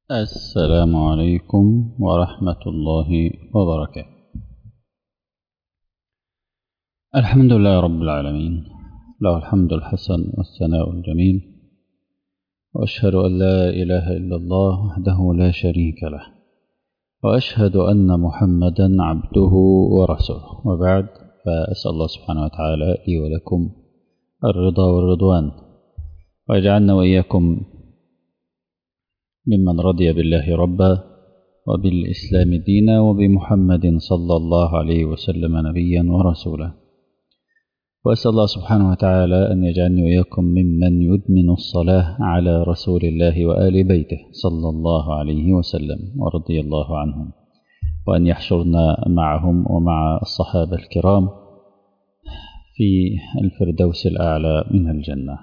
السلام عليكم ورحمة الله وبركاته. الحمد لله رب العالمين، له الحمد الحسن والثناء الجميل، وأشهد أن لا إله إلا الله وحده لا شريك له، وأشهد أن محمدا عبده ورسوله، وبعد، فأسأل الله سبحانه وتعالى لي ولكم الرضا والرضوان، ويجعلنا وإياكم ممن رضي بالله ربا وبالإسلام دينا وبمحمد صلى الله عليه وسلم نبيا ورسولا. وأسأل الله سبحانه وتعالى أن يجعلني وإياكم ممن يدمن الصلاة على رسول الله وآل بيته صلى الله عليه وسلم ورضي الله عنهم، وأن يحشرنا معهم ومع الصحابة الكرام في الفردوس الأعلى من الجنة.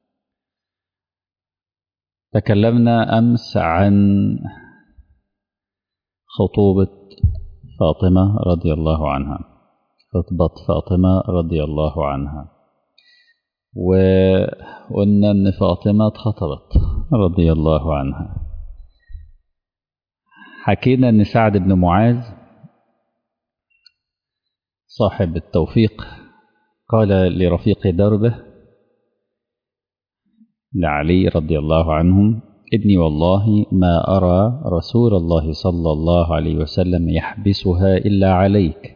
تكلمنا أمس عن خطوبة فاطمة رضي الله عنها، خطبة فاطمة رضي الله عنها، وقلنا أن فاطمة اتخطبت رضي الله عنها. حكينا أن سعد بن معاذ صاحب التوفيق قال لرفيق دربه لعلي رضي الله عنهم: إني والله ما أرى رسول الله صلى الله عليه وسلم يحبسها إلا عليك.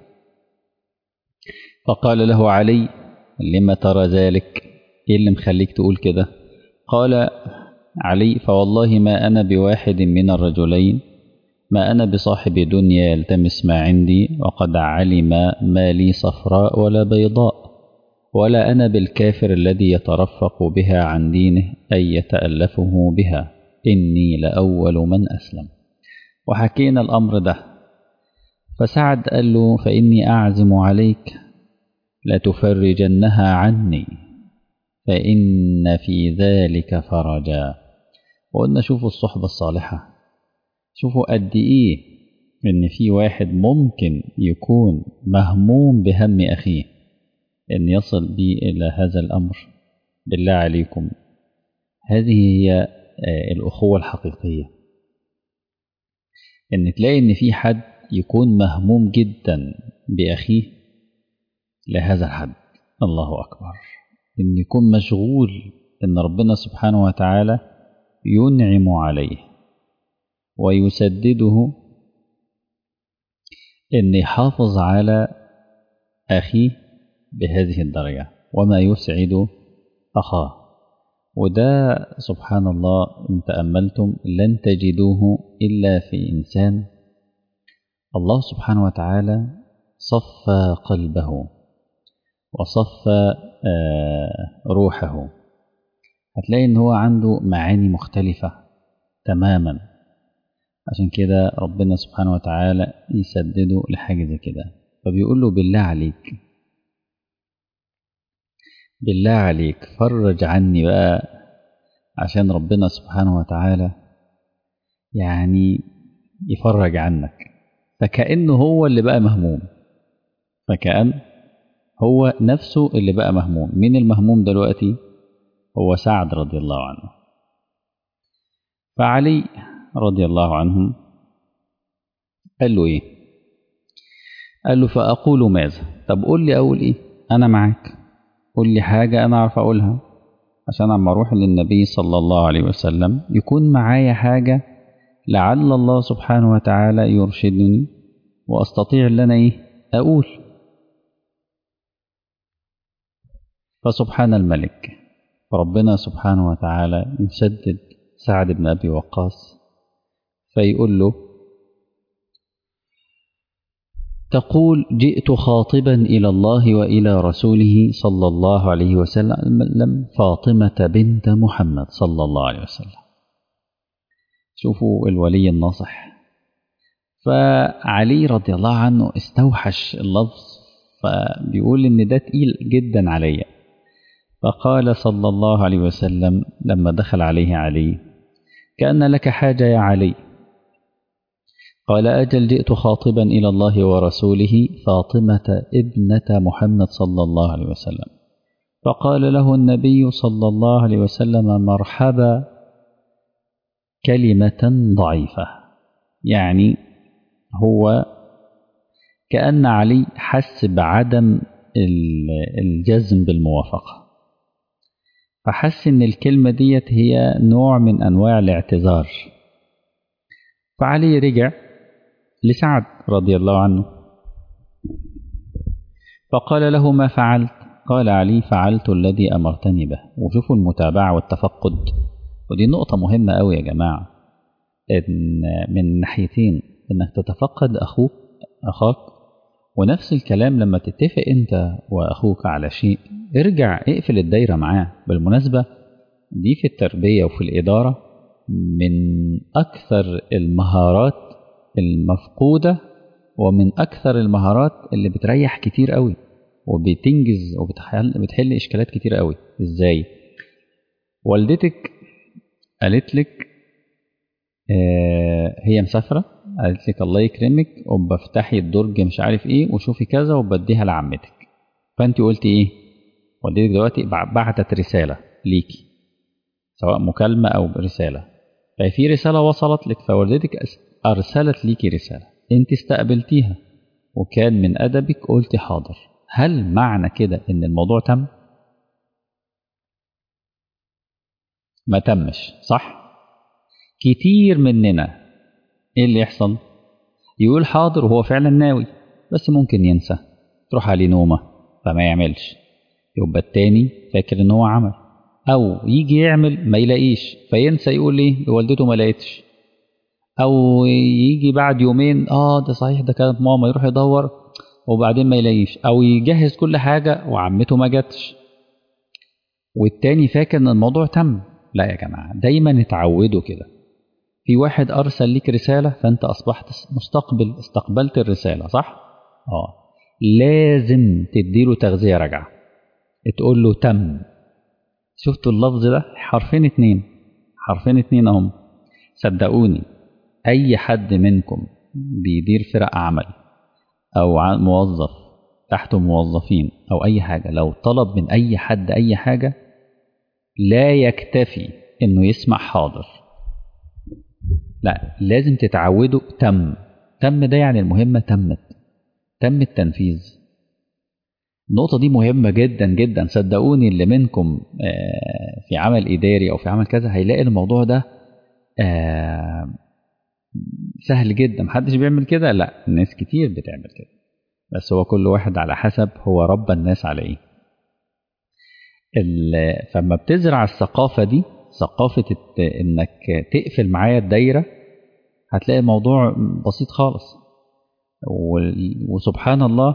فقال له علي: لما ترى ذلك؟ إيه اللي مخليك تقول كده؟ قال علي: فوالله ما أنا بواحد من الرجلين، ما أنا بصاحب دنيا يلتمس ما عندي، وقد علم ما لي صفراء ولا بيضاء، ولا أنا بالكافر الذي يترفق بها عن دينه أي يتألفه بها، إني لأول من أسلم. وحكينا الأمر ده، فسعد قال له: فإني أعزم عليك لتفرجنها عني، فإن في ذلك فرجا. وقلنا شوفوا الصحبة الصالحة، شوفوا قد إيه إن في واحد ممكن يكون مهموم بهم أخيه إن يصل بي إلى هذا الأمر. بالله عليكم، هذه هي الأخوة الحقيقية، إن تلاقي إن في حد يكون مهموم جدا بأخيه لهذا الحد. الله أكبر، إن يكون مشغول إن ربنا سبحانه وتعالى ينعم عليه ويسدده إن يحافظ على أخيه بهذه الدرجة وما يسعد أخاه. وده سبحان الله إن تأملتم لن تجدوه إلا في إنسان الله سبحانه وتعالى صفى قلبه وصفى روحه. هتلاقي إن هو عنده معاني مختلفة تماما، عشان كده ربنا سبحانه وتعالى يسدده لحاجة زي كده. فبيقول له: بالله عليك، بالله عليك فرج عني بقى، عشان ربنا سبحانه وتعالى يعني يفرج عنك. فكأنه هو اللي بقى مهموم، فكأن هو نفسه اللي بقى مهموم. مين المهموم دلوقتي؟ هو سعد رضي الله عنه. فعلي رضي الله عنه قال له إيه؟ قال له: فأقول ماذا؟ طب قول لي أقول إيه؟ أنا معاك، قول لي حاجة أنا أعرف أقولها، عشان أما أروح للنبي صلى الله عليه وسلم يكون معايا حاجة لعل الله سبحانه وتعالى يرشدني وأستطيع أن أنا أقول. فسبحان الملك، ربنا سبحانه وتعالى يسدد سعد بن أبي وقاص فيقول له: تقول جئت خاطبا إلى الله وإلى رسوله صلى الله عليه وسلم فاطمة بنت محمد صلى الله عليه وسلم. شوفوا الولي الناصح. فعلي رضي الله عنه استوحش اللفظ، فبيقول إن ده تقيل جدا عليا. فقال صلى الله عليه وسلم لما دخل عليه علي: كأن لك حاجة يا علي؟ قال: أجل، جئت خاطبا إلى الله ورسوله فاطمة ابنة محمد صلى الله عليه وسلم. فقال له النبي صلى الله عليه وسلم: مرحبا كلمة ضعيفة. يعني هو كأن علي حس بعدم الجزم بالموافقة، فحس إن الكلمة ديت هي نوع من أنواع الاعتذار. فعلي رجع لسعد رضي الله عنه فقال له: ما فعلت؟ قال علي: فعلت الذي أمرتني به. وشوفوا المتابعة والتفقد، ودي نقطة مهمة أوي يا جماعة، إن من ناحيتين، إنك تتفقد أخاك، ونفس الكلام لما تتفق أنت وأخوك على شيء ارجع اقفل الدايرة معاه. بالمناسبة دي في التربية وفي الإدارة من أكثر المهارات المفقودة، ومن أكثر المهارات اللي بتريح كتير قوي وبتنجز وبتحل إشكالات كتير قوي. إزاي؟ والدتك قالت لك هي مسافرة، قالت لك الله يكرمك وبفتحي الدرج مش عارف ايه وشوفي كذا وبديها لعمتك، فانت قلتي ايه؟ والدتك دلوقتي بعتت رسالة ليكي، سواء مكالمة او رسالة، ففي رسالة وصلت لك، فوالدتك ارسلت ليكي رسالة، انت استقبلتيها وكان من ادبك قلتي حاضر. هل معنى كده ان الموضوع تم؟ ما تمش، صح؟ كتير مننا ايه اللي يحصل؟ يقول حاضر وهو فعلا ناوي، بس ممكن ينسى، تروح عليه نومة فما يعملش، يبقى التاني فاكر ان هو عمل، او يجي يعمل ما يلاقيش فينسى، يقول ايه لوالدته ما لقيتش، او يجي بعد يومين ده صحيح ده كانت ماما، يروح يدور وبعدين ما يلاقيش، او يجهز كل حاجة وعمته ما جاتش والتاني فاكر ان الموضوع تم. لا يا جماعة، دايما اتعودوا كده، في واحد أرسل ليك رسالة فأنت أصبحت استقبلت الرسالة، صح؟ لازم تديله تغذية راجعة، تقول له تم. شفتوا اللفظ ده؟ حرفين اتنين، حرفين اتنين اهم. صدقوني أي حد منكم بيدير فرق عمل أو موظف تحته موظفين أو أي حاجة، لو طلب من أي حد أي حاجة لا يكتفي إنه يسمع حاضر، لا لازم تتعودوا تم ده يعني المهمة تم التنفيذ. النقطة دي مهمة جدا جدا، صدقوني اللي منكم في عمل إداري أو في عمل كذا هيلاقي الموضوع ده سهل جدا. محدش بيعمل كده؟ لا، الناس كتير بتعمل كده، بس هو كل واحد على حسب هو ربى الناس على ايه. فما بتزرع الثقافة دي، ثقافة انك تقفل معايا الدايرة، هتلاقي الموضوع بسيط خالص. وسبحان الله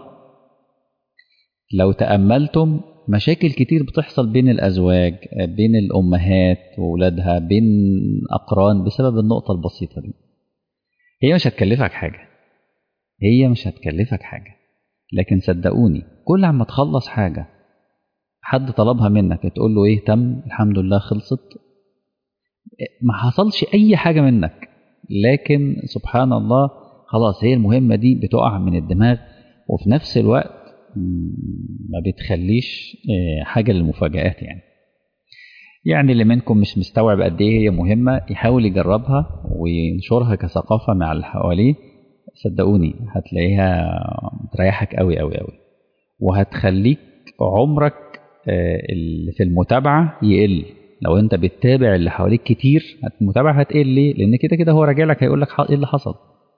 لو تأملتم مشاكل كتير بتحصل بين الأزواج، بين الأمهات وولادها، بين أقران، بسبب النقطة البسيطة دي. هي مش هتكلفك حاجة، هي مش هتكلفك حاجة، لكن صدقوني كل عما تخلص حاجة حد طلبها منك تقول له ايه؟ تم، الحمد لله خلصت، ما حصلش أي حاجة منك، لكن سبحان الله خلاص هي المهمة دي بتقع من الدماغ، وفي نفس الوقت ما بتخليش حاجة للمفاجآت. يعني اللي منكم مش مستوعب قد ايه هي مهمة يحاول يجربها وينشرها كثقافة مع اللي حواليه، صدقوني هتلاقيها تريحك قوي قوي قوي، وهتخليك عمرك اللي في المتابعة يقل. لو انت بتتابع اللي حواليك كتير المتابعة هتقل. ليه؟ لان كده كده هو راجع لك هيقول لك ايه اللي حصل.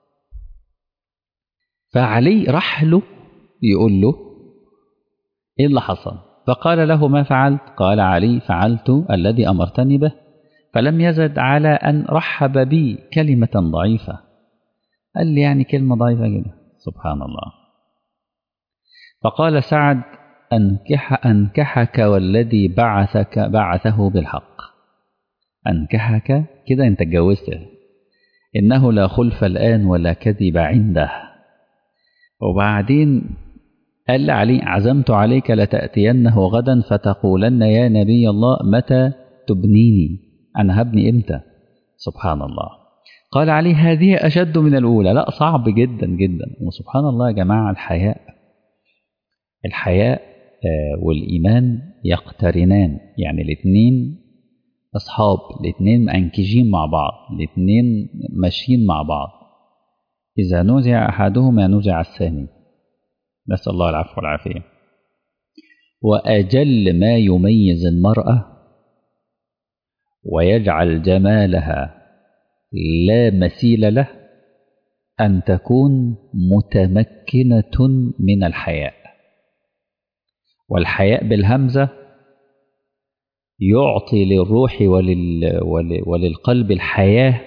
فعلي راح له يقول له ايه اللي حصل، فقال له: ما فعلت؟ قال علي: فعلت الذي أمرتني به. فلم يزد على أن رحب بي كلمة ضعيفة. قال لي يعني كلمة ضعيفة كده، سبحان الله. فقال سعد: أنكحك والذي بعثه بالحق. أنكحك كده أنت اتجوزته، إنه لا خلف الآن ولا كذب عنده. وبعدين قال علي: عزمت عليك لتأتينه غدا فتقولن يا نبي الله متى تبنيني، أنا هبني إمتى؟ سبحان الله. قال علي: هذه أشد من الأولى. لا، صعب جدا جدا. وسبحان الله يا جماعة، الحياء والإيمان يقترنان، يعني الاثنين أصحاب، الاتنين مأنكجين مع بعض، الاتنين ماشيين مع بعض. إذا نزع أحدهما نزع الثاني، نسأل الله العفو والعافية. وأجل ما يميز المرأة ويجعل جمالها لا مثيل له أن تكون متمكنة من الحياء. والحياء بالهمزة يعطي للروح وللقلب الحياة،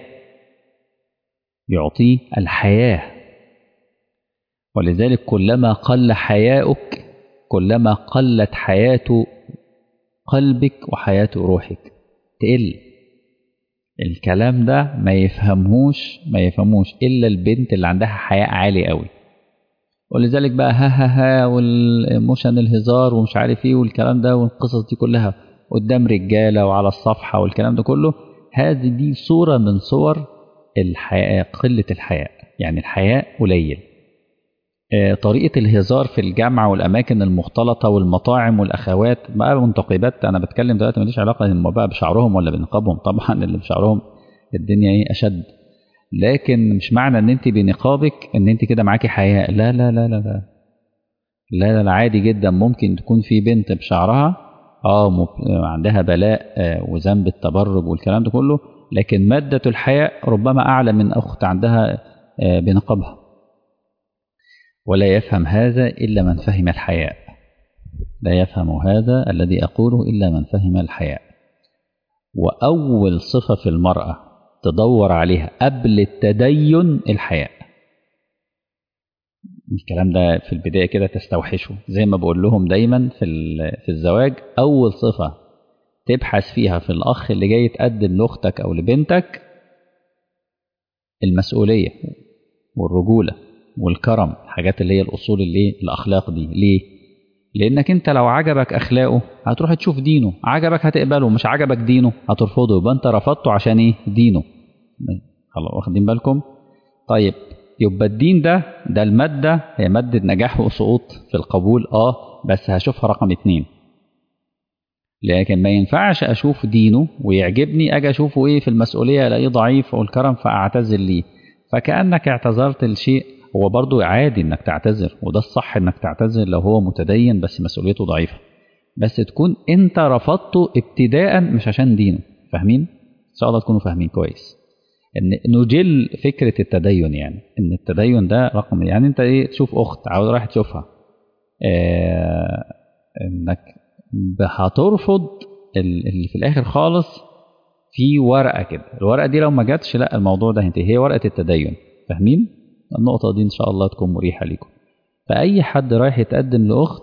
يعطيه الحياة. ولذلك كلما قل حياؤك كلما قلت حياة قلبك وحياة روحك تقل. الكلام ده ما يفهموش إلا البنت اللي عندها حياء عالي قوي. ولذلك بقى ها والموشن الهزار ومش عارف ايه والكلام ده والقصص دي كلها قدام رجالة وعلى الصفحة والكلام ده كله، دي صورة من صور الحياء، قلة الحياء، يعني الحياء قليل. طريقة الهزار في الجامعة والأماكن المختلطة والمطاعم والأخوات بقى منتقبات، أنا بتكلم دلوقتي ماليش علاقة هم بقى بشعرهم ولا بنقابهم، طبعا اللي بشعرهم الدنيا ايه أشد، لكن مش معنى ان انت بنقابك ان انت كده معاكي حياء. لا لا لا لا لا لا لا، عادي جدا ممكن تكون في بنت بشعرها عندها بلاء وذنب التبرج والكلام ده كله، لكن مادة الحياء ربما أعلى من أخت عندها بنقابها. ولا يفهم هذا إلا من فهم الحياء، لا يفهم هذا الذي أقوله إلا من فهم الحياء. وأول صفة في المرأة تدور عليها قبل التدين الحياء. الكلام ده في البداية كده تستوحشه، زي ما بقول لهم دايما في الزواج، أول صفة تبحث فيها في الأخ اللي جاي تقدم لأختك أو لبنتك المسؤولية والرجولة والكرم، الحاجات اللي هي الأصول الأخلاق دي. ليه؟ لأنك أنت لو عجبك أخلاقه هتروح تشوف دينه، عجبك هتقبله، مش عجبك دينه هترفضه، يبقى أنت رفضته عشان إيه؟ دينه. خلاص واخدين بالكم؟ طيب يبقى الدين ده المادة، هي مادة نجاح وسقوط في القبول، بس هشوفها رقم 2. لكن ما ينفعش أشوف دينه ويعجبني أجي أشوفه إيه في المسؤولية ألاقيه ضعيف والكرم فأعتذر ليه. فكأنك اعتذرت لشيء، هو برضو عادي إنك تعتذر، وده الصح إنك تعتذر لو هو متدين بس مسؤوليته ضعيفة، بس تكون أنت رفضته ابتداء مش عشان دينه. فاهمين؟ إن شاء الله تكونوا فاهمين كويس. ان نجل فكره التدين، يعني ان التدين ده رقم، يعني انت ايه تشوف اخت عاوز رايح تشوفها انك هترفض اللي في الاخر خالص في ورقه كده، الورقه دي لو ما جاتش لا الموضوع ده هينتهي، هي ورقه التدين. فاهمين؟ النقطه دي ان شاء الله تكون مريحه لكم. فاي حد رايح يتقدم لاخت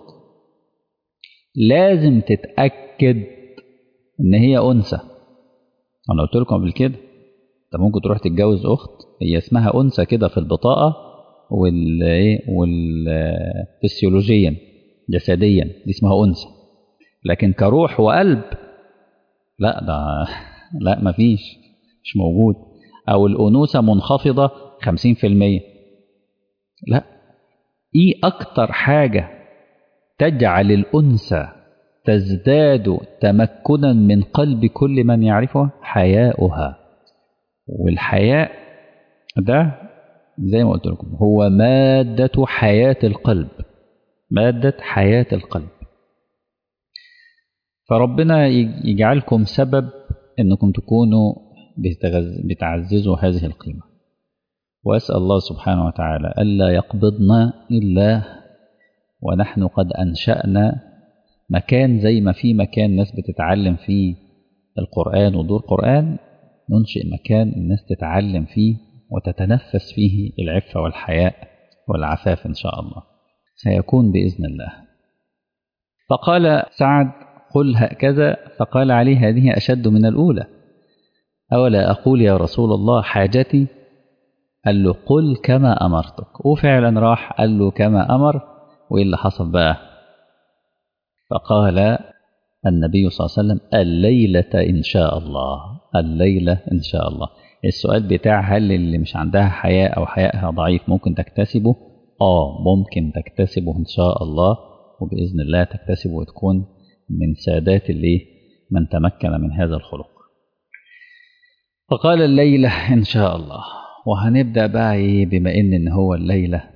لازم تتاكد ان هي انثى. انا قلت لكم قبل كده انت ممكن تروح تتجوز اخت هي اسمها انثى كده في البطاقه والفسيولوجيا جسديا دي اسمها انثى، لكن كروح وقلب لا، ده لا مفيش، مش موجود. او الانوثه منخفضه 50%. لا، ايه اكتر حاجه تجعل الانثى تزداد تمكنا من قلب كل من يعرفها؟ حياؤها. والحياء ده زي ما قلت لكم هو مادة حياة القلب، مادة حياة القلب. فربنا يجعلكم سبب انكم تكونوا بتعززوا هذه القيمة. وأسأل الله سبحانه وتعالى ألا يقبضنا إلا ونحن قد أنشأنا مكان، زي ما في مكان ناس بتتعلم فيه القرآن ودور قرآن، ننشئ مكان الناس تتعلم فيه وتتنفس فيه العفة والحياء والعفاف إن شاء الله، سيكون بإذن الله. فقال سعد قل هكذا، فقال علي هذه أشد من الأولى، أولا أقول يا رسول الله حاجتي؟ قال له قل كما أمرتك، وفعلا راح قال له كما أمر. وإيه اللي حصل بقى؟ فقال النبي صلى الله عليه وسلم الليلة إن شاء الله، الليلة إن شاء الله. السؤال بتاع هل اللي مش عندها حياء أو حياءها ضعيف ممكن تكتسبه؟ ممكن تكتسبه إن شاء الله، وبإذن الله تكتسبه وتكون من سادات اللي من تمكن من هذا الخلق. فقال الليلة إن شاء الله. وهنبدأ بقى إيه، بما إن هو الليلة،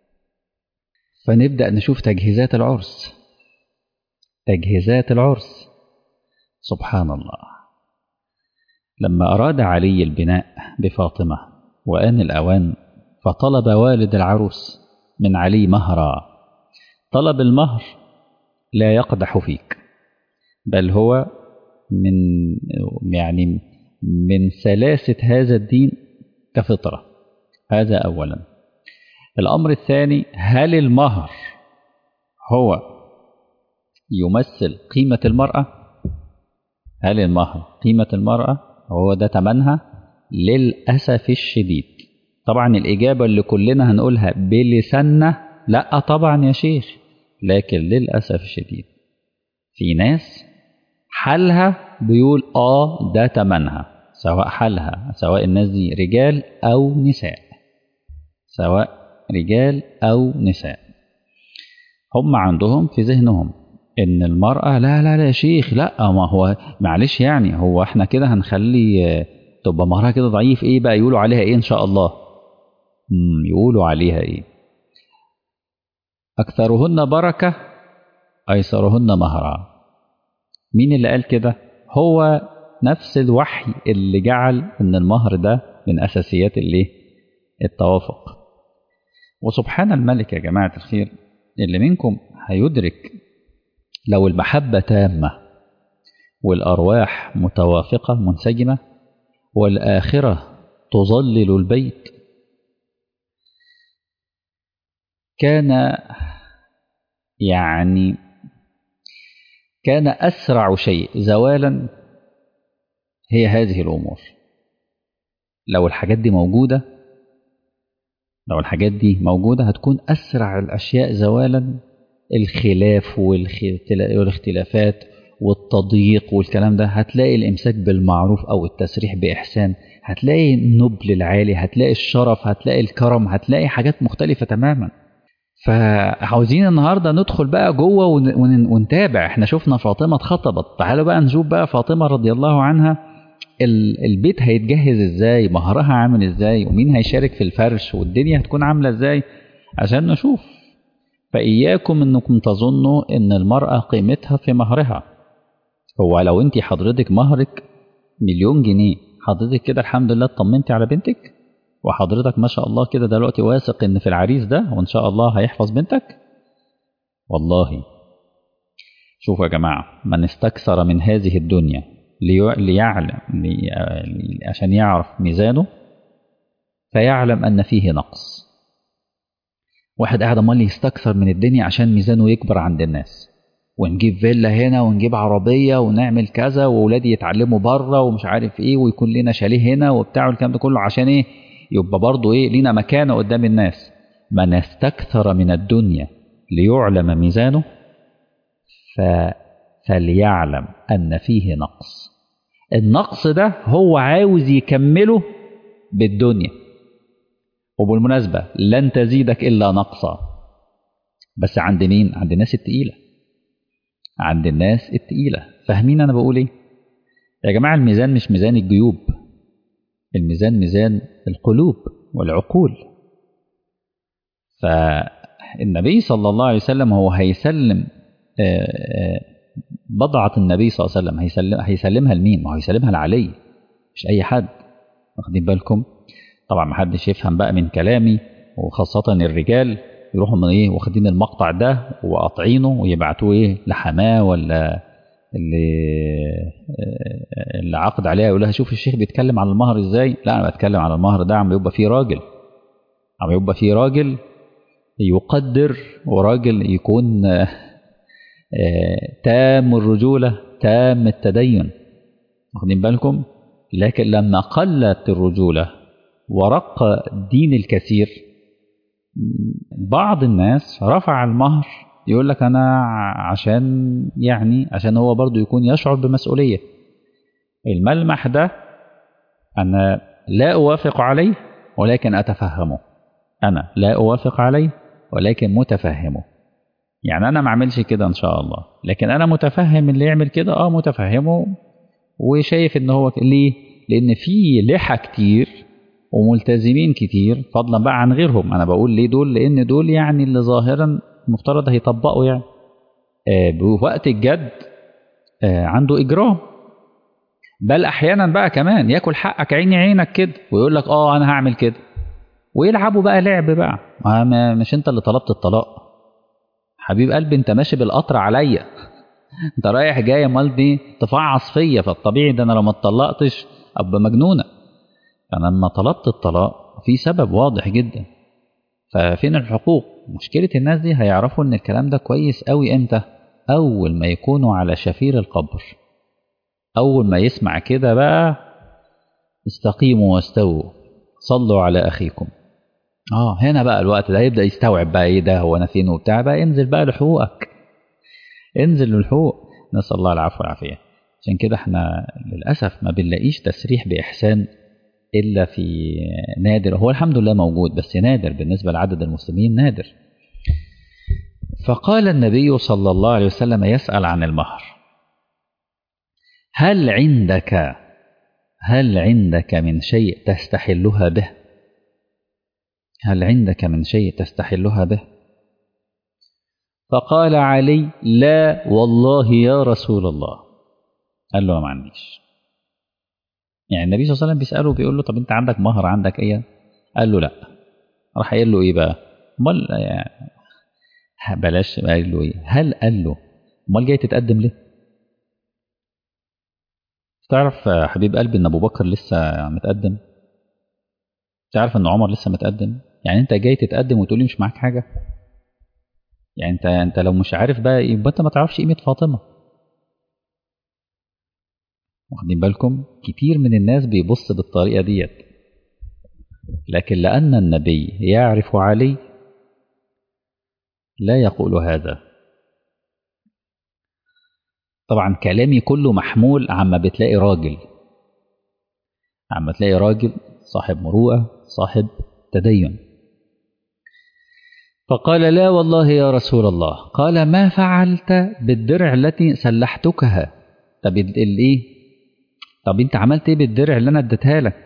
فنبدأ نشوف تجهيزات العرس. تجهيزات العرس، سبحان الله. لما أراد علي البناء بفاطمة وآن الأوان، فطلب والد العروس من علي مهرا. طلب المهر لا يقدح فيك، بل هو من يعني من سلاسة هذا الدين كفطرة. هذا أولا. الأمر الثاني، هل المهر هو يمثل قيمة المرأة؟ هل المهر قيمة المرأة هو ده تمنها؟ للأسف الشديد طبعا الإجابة اللي كلنا هنقولها بلساننا لا طبعا يا شيخ، لكن للأسف الشديد في ناس حالها بيقول ده تمنها، سواء حالها، سواء الناس دي رجال أو نساء، سواء رجال أو نساء، هم عندهم في ذهنهم ان المرأة لا لا لا يا شيخ، لا ما هو معلش يعني، هو احنا كده هنخلي تبقى مهرها كده ضعيف، ايه بقى يقولوا عليها ايه ان شاء الله؟ يقولوا عليها ايه؟ اكثرهن بركة ايسرهن مهرا. مين اللي قال كده؟ هو نفس الوحي اللي جعل ان المهر ده من اساسيات الايه؟ التوافق. وسبحان الملك يا جماعة الخير، اللي منكم هيدرك لو المحبة تامة والأرواح متوافقة منسجمة والآخرة تظلل البيت، كان يعني كان أسرع شيء زوالا هي هذه الأمور. لو الحاجات دي موجودة، لو الحاجات دي موجودة هتكون أسرع الأشياء زوالا. الخلاف والاختلافات والتضييق والكلام ده، هتلاقي الإمساك بالمعروف أو التسريح بإحسان، هتلاقي النبل العالي، هتلاقي الشرف، هتلاقي الكرم، هتلاقي حاجات مختلفة تماما. فعاوزين النهاردة ندخل بقى جوه ونتابع. احنا شفنا فاطمة اتخطبت، تعالوا بقى نشوف بقى فاطمة رضي الله عنها البيت هيتجهز ازاي، مهرها عامل ازاي، ومين هيشارك في الفرش، والدنيا هتكون عاملة ازاي عشان نشوف. فإياكم انكم تظنوا ان المرأة قيمتها في مهرها. هو لو انت حضرتك مهرك 1,000,000 جنيه، حضرتك كده الحمد لله اطمنتي على بنتك، وحضرتك ما شاء الله كده دلوقتي واثق ان في العريس ده وان شاء الله هيحفظ بنتك؟ والله شوفوا يا جماعة، من استكثر من هذه الدنيا ليعلم عشان يعرف ميزانه فيعلم أن فيه نقص. واحد قاعد امال يستكثر من الدنيا عشان ميزانه يكبر عند الناس، ونجيب فيلا هنا ونجيب عربية ونعمل كذا، وولادي يتعلموا بره ومش عارف ايه، ويكون لنا شاليه هنا وبتاع الكلام ده كله، عشان ايه؟ يبقى برضه ايه، لينا مكانة قدام الناس. من استكثر من الدنيا ليعلم ميزانه فليعلم أن فيه نقص. النقص ده هو عاوز يكمله بالدنيا، وبالمناسبة لن تزيدك إلا نقصا. بس عند مين؟ عند الناس التقيلة، عند الناس التقيلة. فاهمين أنا بقول إيه؟ يا جماعة الميزان مش ميزان الجيوب، الميزان ميزان القلوب والعقول. فالنبي صلى الله عليه وسلم هو هيسلم بضعة النبي صلى الله عليه وسلم، هيسلمها لمين؟ ما هو هيسلمها لعلي، مش أي حد. واخدين بالكم؟ طبعا ما حدش يفهم بقى من كلامي، وخاصة الرجال يروحوا من ايه واخدين المقطع ده وقاطعينه ويبعتوه ايه لحماه ولا اللي عقد عليها، يقول لها شوف الشيخ بيتكلم عن المهر ازاي. لا انا بتكلم عن المهر ده عم يبقى فيه راجل، عم يبقى فيه راجل يقدر، وراجل يكون تام الرجولة تام التدين. واخدين بالكم؟ لكن لما قلت الرجولة ورق دين الكثير، بعض الناس رفع المهر يقول لك أنا عشان هو برضو يكون يشعر بمسؤولية. الملمح ده أنا لا أوافق عليه ولكن أتفهمه، أنا لا أوافق عليه ولكن متفهمه. يعني أنا ما أعملش كده إن شاء الله، لكن أنا متفهم اللي يعمل كده، متفهمه وشايف إن هو ليه؟ لأن في لحى كتير وملتزمين كتير فضلا بقى عن غيرهم. أنا بقول ليه دول؟ لأن دول يعني اللي ظاهرا المفترض هيطبقوا يعني بوقت الجد عنده إجرام، بل أحيانا بقى كمان ياكل حقك عيني عينك كده ويقول لك أنا هعمل كده، ويلعبوا بقى لعب بقى. مش أنت اللي طلبت الطلاق حبيب قلبي، أنت ماشي بالقطر عليا، أنت رايح جاي، أمال دي تفعص فيا، فالطبيعي ده أنا لو ما اتطلقتش أبقى مجنونة. أنا لما طلبت الطلاق في سبب واضح جدا، ففين الحقوق؟ مشكلة الناس دي هيعرفوا إن الكلام ده كويس قوي إمتى؟ أول ما يكونوا على شفير القبر، أول ما يسمع كده بقى استقيموا واستووا صلوا على أخيكم. هنا بقى الوقت ده يبدأ يستوعب بقى إيه ده، هو أنا فين وبتاع، بقى انزل بقى لحقوقك، انزل للحقوق. نسأل الله العفو والعافية. عشان كده احنا للأسف ما بنلاقيش تسريح بإحسان إلا في نادر، هو الحمد لله موجود بس نادر بالنسبة لعدد المسلمين، نادر. فقال النبي صلى الله عليه وسلم يسأل عن المهر: هل عندك من شيء تستحلها به؟ هل عندك من شيء تستحلها به؟ فقال علي: لا والله يا رسول الله. قال له ما عنديش. يعني النبي صلى الله عليه وسلم بيسأله بيقول له طب انت عندك مهر، عندك ايه؟ قال له لا. راح قايل له ايه بقى؟ امال يعني بلاش، قال له ايه؟ هل قال له امال جاي تتقدم ليه؟ تعرف حبيب قلبي ان ابو بكر لسه متقدم؟ تعرف ان عمر لسه متقدم؟ يعني انت جاي تتقدم وتقول لي مش معاك حاجه؟ يعني انت لو مش عارف بقى يبقى انت ما تعرفش قيمه فاطمه. واخدين بالكم؟ كتير من الناس بيبص بالطريقه ديت، لكن لان النبي يعرف علي لا يقول هذا. طبعا كلامي كله محمول عما بتلاقي راجل، عما تلاقي راجل صاحب مروءه صاحب تدين. فقال: لا والله يا رسول الله. قال: ما فعلت بالدرع التي سلحتكها؟ طب الايه؟ طب انت عملت ايه بالدرع اللي انا اديتها لك؟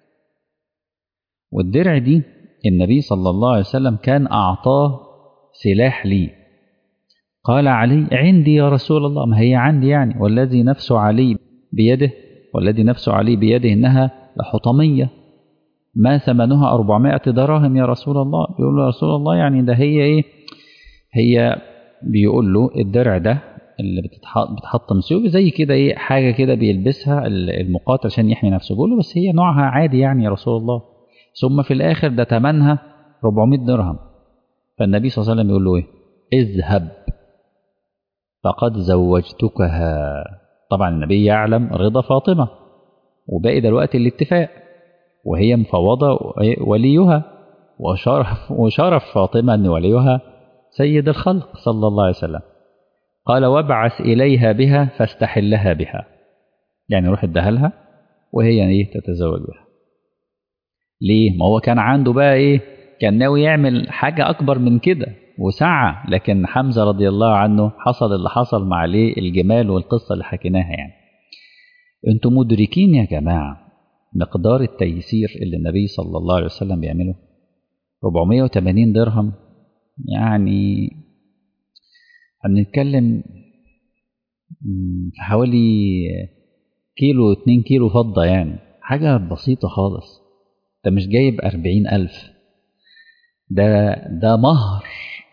والدرع دي النبي صلى الله عليه وسلم كان اعطاه سلاح لي. قال علي: عندي يا رسول الله. ما هي عندي يعني، والذي نفس علي بيده انها لحطميه ما ثمنها 400 دراهم يا رسول الله. بيقول له يا رسول الله يعني ده هي ايه؟ هي بيقول له الدرع ده اللي بتحط مسيوب زي كده ايه، حاجه كده بيلبسها المقاتل عشان يحمي نفسه. بيقول له بس هي نوعها عادي يعني يا رسول الله، ثم في الاخر ده ثمنها 400 درهم. فالنبي صلى الله عليه وسلم يقول له ايه؟ اذهب فقد زوجتكها. طبعا النبي يعلم رضا فاطمه، وباقي دلوقتي الاتفاق، وهي مفوضه وليها، وشرف فاطمه ان وليها سيد الخلق صلى الله عليه وسلم. قال: وابعث إليها بها فاستحلها بها، يعني روح ادها لها وهي ايه تتزوج بها. ليه؟ ما هو كان عنده بقى ايه، كان ناوي يعمل حاجة أكبر من كده وسعى، لكن حمزة رضي الله عنه حصل اللي حصل مع ليه الجمال والقصة اللي حكيناها. يعني انتم مدركين يا جماعة مقدار التيسير اللي النبي صلى الله عليه وسلم بيعمله؟ 480 درهم يعني هنتكلم حوالي كيلو 2 كيلو فضة، يعني حاجة بسيطة خالص. ده مش جايب 40,000، ده مهر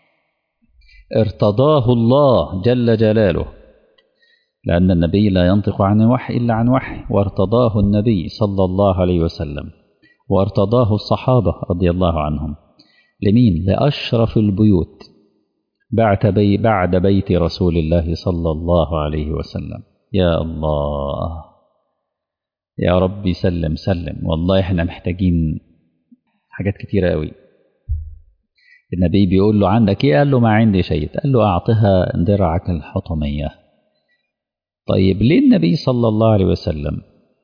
ارتضاه الله جل جلاله، لأن النبي لا ينطق عن الوحي إلا عن وحي، وارتضاه النبي صلى الله عليه وسلم، وارتضاه الصحابة رضي الله عنهم. لمين؟ لأشرف البيوت بعد بيت رسول الله صلى الله عليه وسلم. يا الله يا ربي سلم سلم. والله احنا محتاجين حاجات كتيرة قوي. النبي بيقول له عندك ايه؟ قال له ما عندي شيء. قال له اعطها درعك الحطمية. طيب ليه النبي صلى الله عليه وسلم،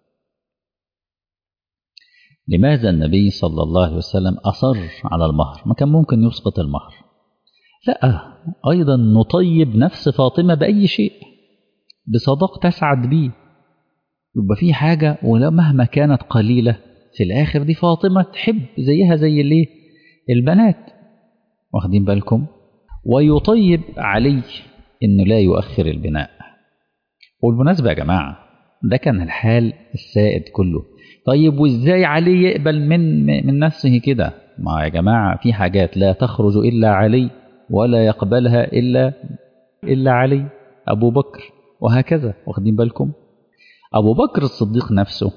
لماذا النبي صلى الله عليه وسلم أصر على المهر؟ ما كان ممكن يسقط المهر؟ لا، أيضا نطيب نفس فاطمة بأي شيء، بصداق تسعد به. يبقى في حاجة ولو مهما كانت قليلة في الآخر دي فاطمة تحب زيها زي اللي البنات، واخدين بالكم؟ ويطيب علي إنه لا يؤخر البناء. والمناسبة يا جماعة ده كان الحال السائد كله. طيب وإزاي علي يقبل من نفسه كده؟ ما يا جماعة في حاجات لا تخرج إلا علي ولا يقبلها إلا علي، أبو بكر، وهكذا، واخدين بالكم؟ أبو بكر الصديق نفسه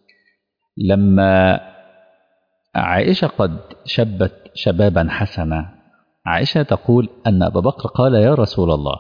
لما عائشة قد شبت شبابا حسنا، عائشة تقول أن أبا بكر قال يا رسول الله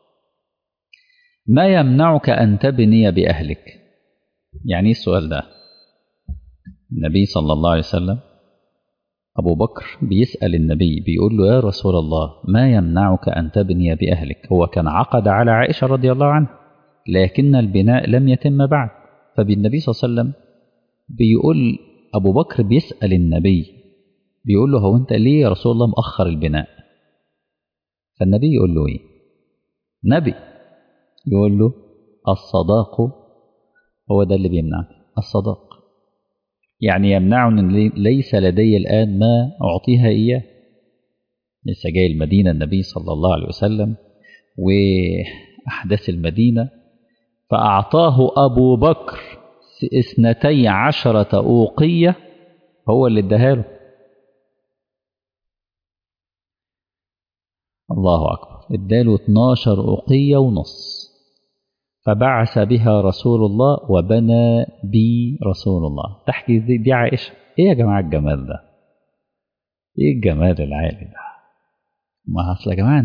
ما يمنعك أن تبني بأهلك؟ يعني السؤال ده النبي صلى الله عليه وسلم أبو بكر بيسأل النبي بيقول له يا رسول الله ما يمنعك أن تبني بأهلك؟ هو كان عقد على عائشة رضي الله عنها لكن البناء لم يتم بعد. فبالنبي صلى الله عليه وسلم بيقول أبو بكر بيسأل النبي بيقول له هو أنت ليه يا رسول الله مؤخر البناء؟ فالنبي يقول له إيه؟ نبي يقول له الصداق هو ده اللي بيمنعك، الصداق. يعني يمنعني ليس لدي الآن ما أعطيها إياه. لسه جاي المدينة النبي صلى الله عليه وسلم وأحداث المدينة، فأعطاه أبو بكر 12 أوقية هو اللي اداها له. الله أكبر، اداله 12 أوقية ونص، فبعث بها رسول الله وبنى بي رسول الله. تحكي دي عائشة. ايه يا جماعة الجمال ده؟ ايه الجمال العالي ده؟ ما اصل يا جماعة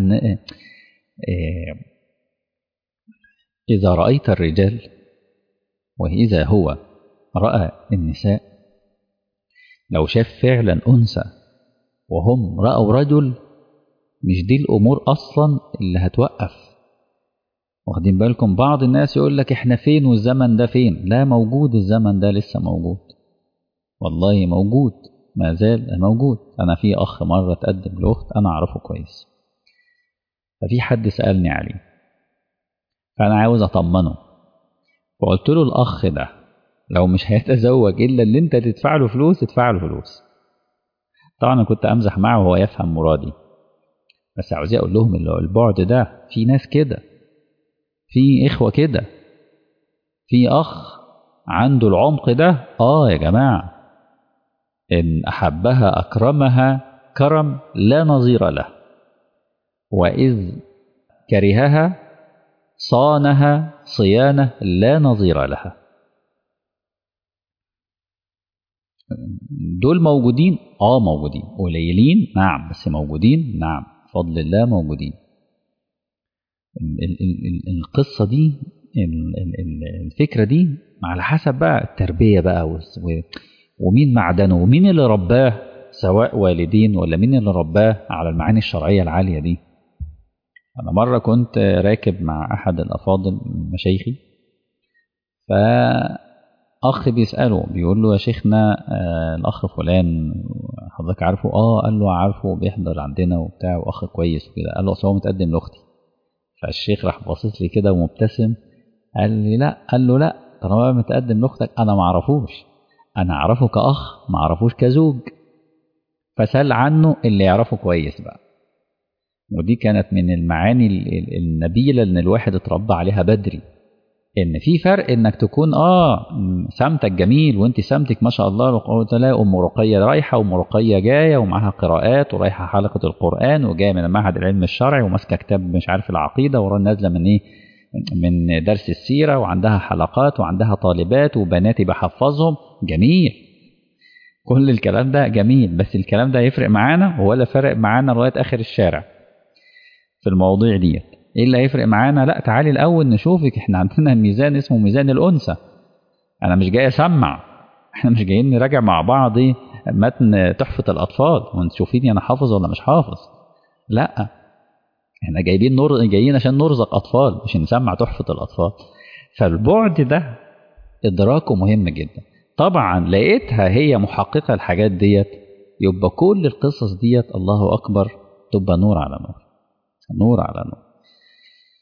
إذا رأيت الرجال وإذا هو رأى النساء، لو شاف فعلا أنثى وهم رأوا رجل، مش دي الأمور أصلا اللي هتوقف. واخدين بالكم؟ بعض الناس يقول لك احنا فين والزمن ده فين؟ لا، موجود، الزمن ده لسه موجود، والله موجود، ما زال موجود. أنا في أخ مرة تقدم لأخت أنا أعرفه كويس، ففي حد سألني عليه فأنا عاوز أطمنه، فقلت له الأخ ده لو مش هيتزوج إلا اللي أنت تدفع له فلوس ادفع له فلوس. طبعا أنا كنت أمزح معه وهو يفهم مرادي، بس عاوز أقول لهم اللي البعد ده في ناس كده، في إخوة كده، في أخ عنده العمق ده. يا جماعة إن أحبها أكرمها كرم لا نظير له، وإذ كرهها صانها صيانة لا نظير لها. دول موجودين، موجودين، قليلين نعم، بس موجودين نعم، بفضل الله موجودين. القصة دي، الفكرة دي على حسب بقى التربية بقى ومين معدنه ومين اللي رباه، سواء والدين ولا مين اللي رباه على المعاني الشرعية العالية دي. أنا مرة كنت راكب مع أحد الأفاضل من مشايخي، فأخ بيسأله بيقول له يا شيخنا الأخ فلان حضرتك عارفه؟ قال له عارفه، بيحضر عندنا وبتاع وأخ كويس وكده. قال له أصل هو متقدم لأختي. فالشيخ راح باصص لي كده ومبتسم، قال لي لا. قال له لا، طالما متقدم لاختك انا ما اعرفوش، انا اعرفه كاخ ما اعرفوش كزوج. فسال عنه اللي يعرفه كويس بقى. ودي كانت من المعاني النبيله ان الواحد اتربى عليها بدري، ان في فرق انك تكون سمتك جميل وانت سمتك ما شاء الله، تلاقي ام رقيه رايحه وام رقيه جايه ومعاها قراءات ورايحه حلقه القران وجايه من معهد العلم الشرعي وماسكه كتاب مش عارف العقيده ورا نازله من ايه، من درس السيره، وعندها حلقات وعندها طالبات وبناتي بحفظهم. جميل، كل الكلام ده جميل، بس الكلام ده يفرق معانا ولا فرق معانا لغايه اخر الشارع في المواضيع ديت؟ ايه اللي هيفرق معانا؟ لا، تعالي الاول نشوفك. احنا عندنا ميزان اسمه ميزان الانثى. انا مش جاي اسمع، احنا مش جايين نراجع مع بعض متن تحفه الاطفال وانت تشوفيني انا حافظ ولا مش حافظ. لا، احنا جايين عشان نرزق اطفال، مش نسمع تحفه الاطفال. فالبعد ده ادراكه مهم جدا. طبعا لقيتها هي محققه الحاجات ديت، يبقى كل القصص ديت الله اكبر تبقى نور على نور، نور على نور.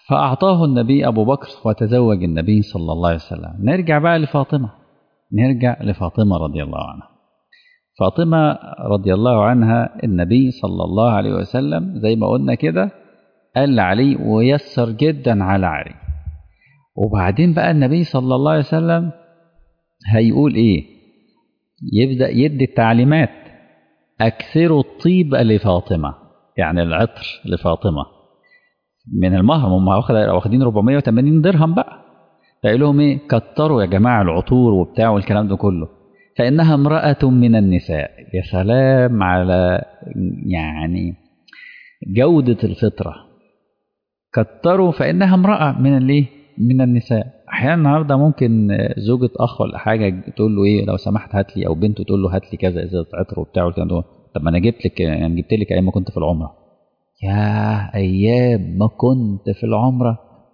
فأعطاه النبي أبو بكر وتزوج النبي صلى الله عليه وسلم. نرجع بقى لفاطمة، نرجع لفاطمة رضي الله عنها. فاطمة رضي الله عنها النبي صلى الله عليه وسلم زي ما قلنا كده قال علي ويسر جدا على علي. وبعدين بقى النبي صلى الله عليه وسلم هيقول ايه؟ يبدأ يدي التعليمات: أكثروا الطيب لفاطمة، يعني العطر لفاطمة من المهر. هم واخدين 480 درهم بقى، فيقول لهم ايه؟ كتروا يا جماعة العطور وبتاع والكلام ده كله، فإنها امرأة من النساء. يا سلام على يعني جودة الفطرة. كتروا فإنها امرأة من الايه؟ من النساء. أحيانا النهارده ممكن زوجة أخ ولا حاجة تقول له إيه لو سمحت هات لي، أو بنته تقول له هات لي كذا إزازة عطر وبتاع والكلام ده. طب ما أنا جبت لك، يعني جبت لك أيام ما كنت في العمرة. يا أيام ما كنت في العمرة،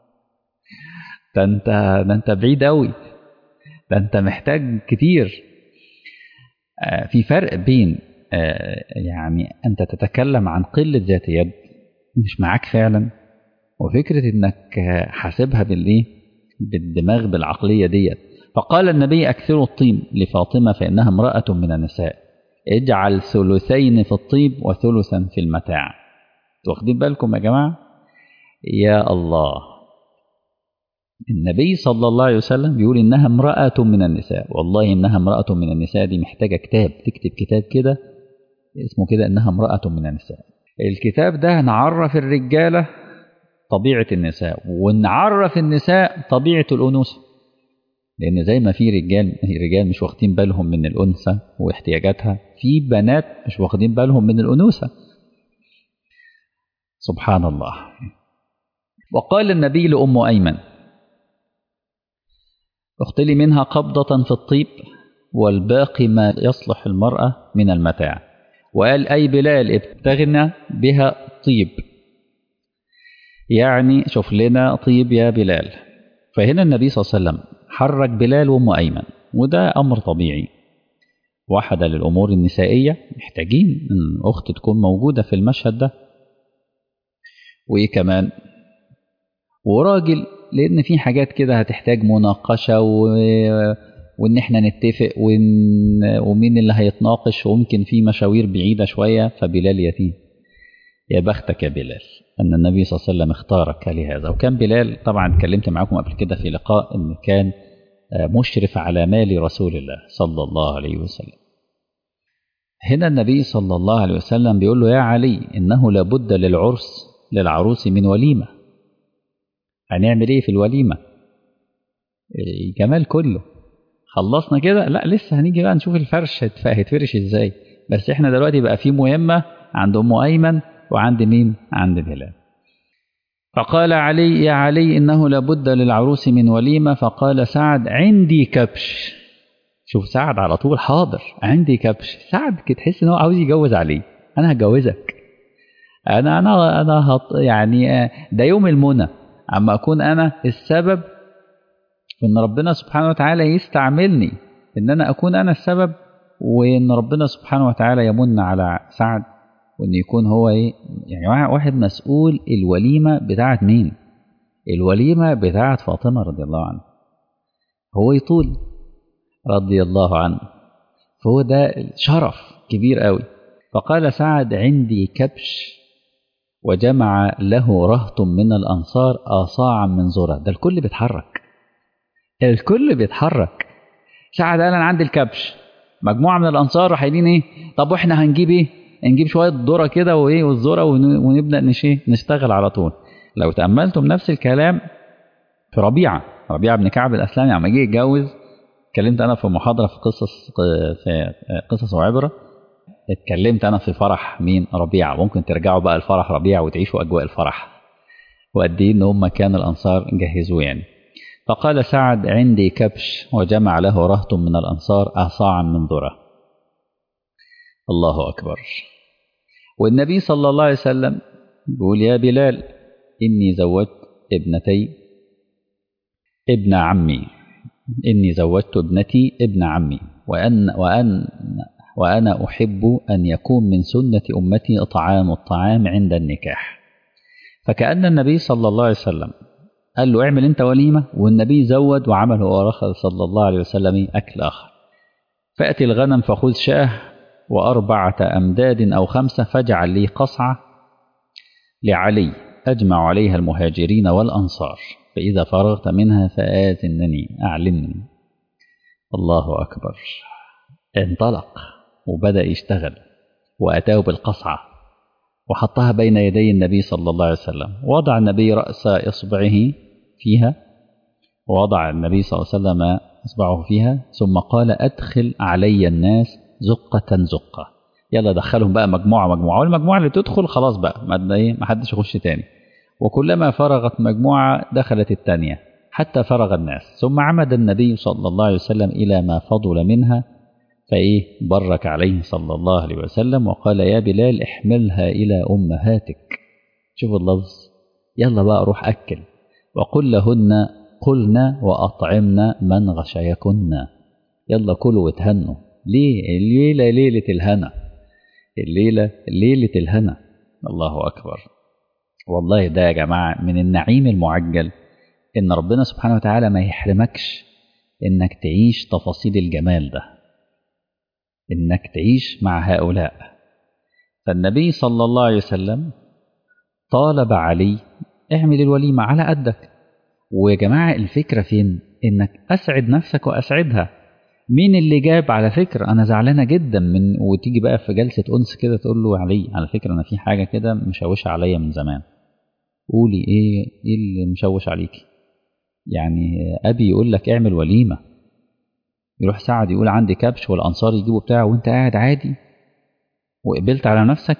ده أنت بعيد أوي، ده أنت محتاج كتير. في فرق بين يعني أنت تتكلم عن قلة ذات يد مش معاك فعلا، وفكرة إنك حاسبها بالإيه؟ بالدماغ، بالعقلية ديت. فقال النبي: أكثروا الطيب لفاطمة فإنها امرأة من النساء، اجعل ثلثين في الطيب وثلثا في المتاع. واخدين بالكم يا جماعة؟ يا الله، النبي صلى الله عليه وسلم بيقول إنها امرأة من النساء. والله إنها امرأة من النساء دي محتاجة كتاب، تكتب كتاب كده اسمه كده إنها امرأة من النساء. الكتاب ده نعرف الرجالة طبيعة النساء، ونعرف النساء طبيعة الأنوثة، لأن زي ما في رجال مش واخدين بالهم من الأنثى واحتياجاتها، في بنات مش واخدين بالهم من الأنوثة. سبحان الله. وقال النبي لأم أيمن: اختلي منها قبضة في الطيب والباقي ما يصلح المرأة من المتاع. وقال: أي بلال ابتغنا بها طيب، يعني شوف لنا طيب يا بلال. فهنا النبي صلى الله عليه وسلم حرك بلال وأم أيمن، وده أمر طبيعي. واحدة للأمور النسائية محتاجين إن أخت تكون موجودة في المشهد ده، وإيه كمان وراجل، لأن في حاجات كده هتحتاج مناقشة وإن إحنا نتفق ومين اللي هيتناقش، وممكن في مشاوير بعيدة شوية. فبلال يتيم. يا بختك يا بلال أن النبي صلى الله عليه وسلم اختارك لهذا. وكان بلال طبعا اتكلمت معكم قبل كده في لقاء إن كان مشرف على مال رسول الله صلى الله عليه وسلم. هنا النبي صلى الله عليه وسلم بيقول له: يا علي إنه لابد للعروس من وليمة. هنعمل إيه في الوليمة؟ الجمال كله. خلصنا كده؟ لا، لسه هنيجي بقى نشوف الفرش هيتفرش إزاي. بس إحنا دلوقتي بقى في مهمة عند أم أيمن وعند مين؟ عند بلال. فقال علي: يا علي إنه لابد للعروس من وليمة. فقال سعد: عندي كبش. شوف سعد على طول حاضر، عندي كبش. سعد كده تحس إن هو عاوز يجوز عليه. أنا هجوزك، أنا يعني ده يوم المنى، أما أكون أنا السبب وإن ربنا سبحانه وتعالى يستعملني، إن أنا أكون أنا السبب، وإن ربنا سبحانه وتعالى يمن على سعد، وإن يكون هو إيه يعني واحد مسؤول. الوليمة بتاعت مين؟ الوليمة بتاعت فاطمة رضي الله عنها، هو يطول رضي الله عنه، فهو ده شرف كبير قوي. فقال سعد: عندي كبش. وجمع له رهط من الأنصار آصاعا من ذرة. ده الكل بيتحرك، الكل بيتحرك. سعد قال: أنا عندي الكبش. مجموعة من الأنصار راح قايلين إيه؟ طب وإحنا هنجيب إيه؟ نجيب شوية ذرة كده وإيه والذرة ونبدأ نشتغل على طول. لو تأملتم نفس الكلام في ربيعة بن كعب الأسلمي لما جه يتجوز. اتكلمت أنا في محاضرة في قصص وعبرة. اتكلمت أنا في فرح مين؟ ربيعة. ممكن ترجعوا بقى الفرح ربيعة وتعيشوا أجواء الفرح وقد إيه إن هم كان الأنصار جهزوه يعني. فقال سعد: عندي كبش. وجمع له رهط من الأنصار آصاعا من ذرة. الله أكبر. والنبي صلى الله عليه وسلم يقول: يا بلال إني زوجت ابنتي ابن عمي، وأنا أحب أن يكون من سنة أمتي إطعام الطعام عند النكاح. فكأن النبي صلى الله عليه وسلم قال له اعمل انت وليمة، والنبي زود وعمل هو صلى الله عليه وسلم أكل آخر. فأتي الغنم فخذ شاه و4 أمداد أو 5 فاجعل لي قصعة لعلي أجمع عليها المهاجرين والأنصار، فإذا فرغت منها فآذنني أعلمني. الله أكبر. انطلق وبدأ يشتغل، وأتاه بالقصعة وحطها بين يدي النبي صلى الله عليه وسلم. وضع النبي رأس إصبعه فيها، ووضع النبي صلى الله عليه وسلم إصبعه فيها، ثم قال أدخل علي الناس زقة زقة. يلا دخلهم بقى مجموعة مجموعة، والمجموعة اللي تدخل خلاص بقى ما حدش يخش تاني. وكلما فرغت مجموعة دخلت التانية حتى فرغ الناس. ثم عمد النبي صلى الله عليه وسلم إلى ما فضل منها برك عليه صلى الله عليه وسلم وقال يا بلال احملها إلى أمهاتك. شوف اللفظ، يلا بقى روح أكل، وقل لهن قلنا وأطعمنا من غشيكن. يلا كلوا واتهنوا. ليه؟ الليلة ليلة الهنا، الليلة ليلة الهنا. الله أكبر. والله ده يا جماعة من النعيم المعجل، إن ربنا سبحانه وتعالى ما يحرمكش إنك تعيش تفاصيل الجمال ده، إنك تعيش مع هؤلاء. فالنبي صلى الله عليه وسلم طالب علي اعمل الوليمة على قدك. ويا جماعة الفكرة فين؟ إنك أسعد نفسك وأسعدها. مين اللي جاب؟ على فكرة أنا زعلانة جدا من، وتيجي بقى في جلسة أنس كده تقول له علي على فكرة أنا في حاجة كده مشوشة عليا من زمان. قولي إيه اللي مشوش عليكي؟ يعني أبي يقول لك اعمل وليمة، يروح سعد يقول عندي كبش والأنصار يجيبوا بتاعه وانت قاعد عادي وقبلت على نفسك.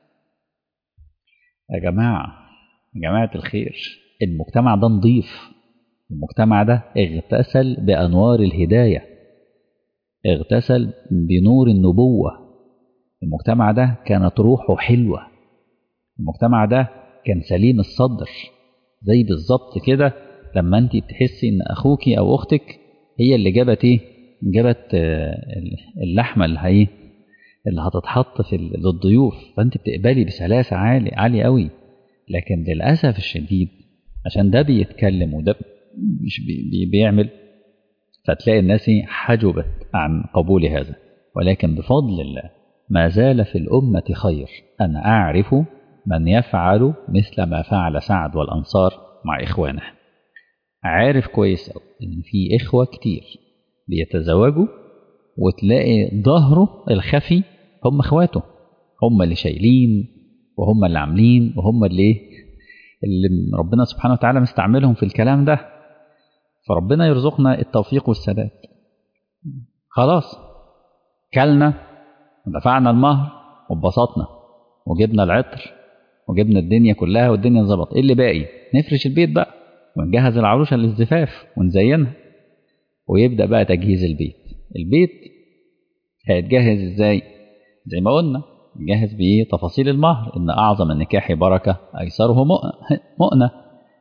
يا جماعة الخير، المجتمع ده نضيف، المجتمع ده اغتسل بأنوار الهداية، اغتسل بنور النبوة. المجتمع ده كانت روحه حلوة، المجتمع ده كان سليم الصدر. زي بالظبط كده لما انت تحسي ان اخوكي او اختك هي اللي جابت اللحمة اللي هتتحط للضيوف، فانت بتقبلي بسلاسة عالية قوي. لكن للأسف الشديد عشان ده بيتكلم وده مش بيعمل، فتلاقي الناس حجبت عن قبول هذا. ولكن بفضل الله ما زال في الأمة خير. أنا أعرف من يفعل مثل ما فعل سعد والأنصار مع إخوانه. عارف كويس إن في إخوة كتير بيتزوجوا وتلاقي ظهره الخفي هم إخواته، هم اللي شايلين وهم اللي عاملين وهم اللي ربنا سبحانه وتعالى مستعملهم في الكلام ده. فربنا يرزقنا التوفيق والسداد. خلاص كلنا ودفعنا المهر واتبسطنا وجبنا العطر وجبنا الدنيا كلها والدنيا ظبط. ايه اللي باقي؟ نفرش البيت بقى ونجهز العروسه للزفاف ونزينها، ويبدأ بقى تجهيز البيت هيتجهز ازاي؟ زي ما قلنا نجهز بيه تفاصيل المهر، ان اعظم النكاح بركة ايسره مؤنة.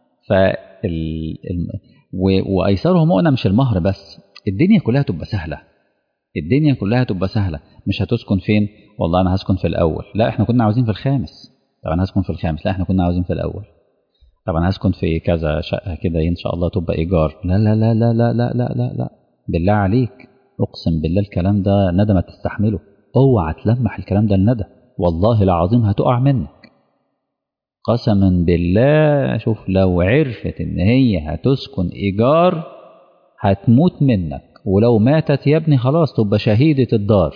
وايسره مؤنة مش المهر بس، الدنيا كلها تبقى سهلة، الدنيا كلها تبقى سهلة. مش هتسكن فين؟ والله انا هسكن في الاول، لا احنا كنا عاوزين في الخامس. طب انا هسكن في الخامس، لا احنا كنا عاوزين في الاول. طب انا هسكن في كذا شقة كده ان شاء الله تبقى ايجار، لا لا لا لا لا لا لا لا, لا. بالله عليك اقسم بالله الكلام ده ندى ما تستحمله. اوعى تلمح الكلام ده الندى، والله العظيم هتقع منك قسما بالله. شوف لو عرفت ان هي هتسكن ايجار هتموت منك، ولو ماتت يا ابني خلاص تبقى شهيدة الدار.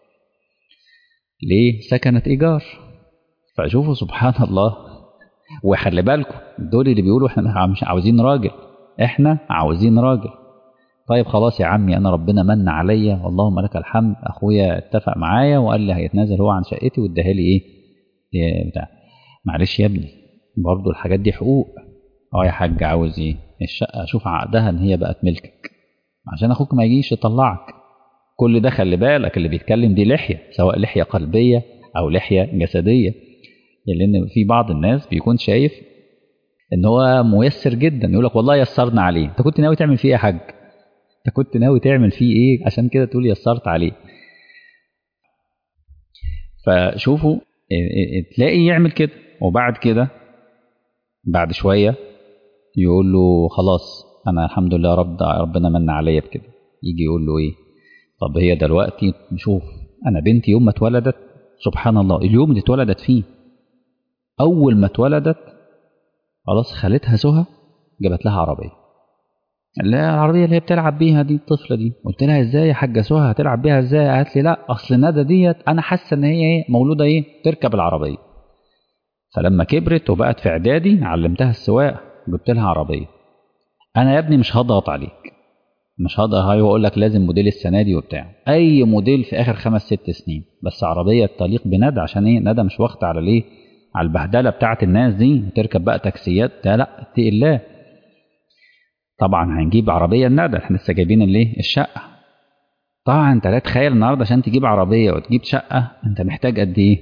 ليه؟ سكنت ايجار. فشوفوا سبحان الله. وخلي بالكم دول اللي بيقولوا احنا مش عاوزين راجل، احنا عاوزين راجل. طيب خلاص يا عمي انا ربنا من عليا واللهم لك الحمد، اخويا اتفق معايا وقال لي هيتنازل هو عن شقتي واداها لي بتاع. معلش يا ابني برضه الحاجات دي حقوق. يا حاج عاوز الشقه شوف عقدها ان هي بقت ملكك عشان اخوك ما يجيش يطلعك. كل ده خلي بالك اللي بيتكلم دي لحيه، سواء لحيه قلبيه او لحيه جسديه. لان في بعض الناس بيكون شايف ان هو ميسر جدا، يقول لك والله يسرنا عليه. انت كنت ناوي تعمل فيه ايه يا حاج؟ انت كنت ناوي تعمل فيه ايه عشان كده تقول يسرت عليه؟ فشوفوا تلاقي يعمل كده، وبعد كده بعد شوية يقول له خلاص أنا الحمد لله ربنا من عليا بكده. يجي يقول له إيه؟ طب هي دلوقتي نشوف، أنا بنتي يوم ما اتولدت سبحان الله اليوم اللي اتولدت فيه، أول ما اتولدت خلاص خالتها سهى جابت لها عربية، العربية اللي هي بتلعب بيها دي الطفلة دي. قلت لها ازاي يا حاجة سهى هتلعب بيها ازاي؟ قالت لي لا اصل ندى ديت انا حاسة ان هي ايه مولودة ايه تركب العربية. فلما كبرت وبقت في اعدادي علمتها السواقة وجبت لها عربية. انا يا ابني مش هضغط عليك، مش هقدر هاي واقول لك لازم موديل السنة دي وبتاع، اي موديل في اخر 5 6 سنين، بس عربية تليق بندى. عشان ايه؟ ندى مش واخدة على ليه، على البهدلة بتاعت الناس دي وتركب بقى تاكسيات، لا اتقي الله. طبعا هنجيب عربية لندى، احنا لسه جايبين الايه الشقة. طبعا انت لا تخيل النهارده عشان تجيب عربيه وتجيب شقه انت محتاج قد ايه.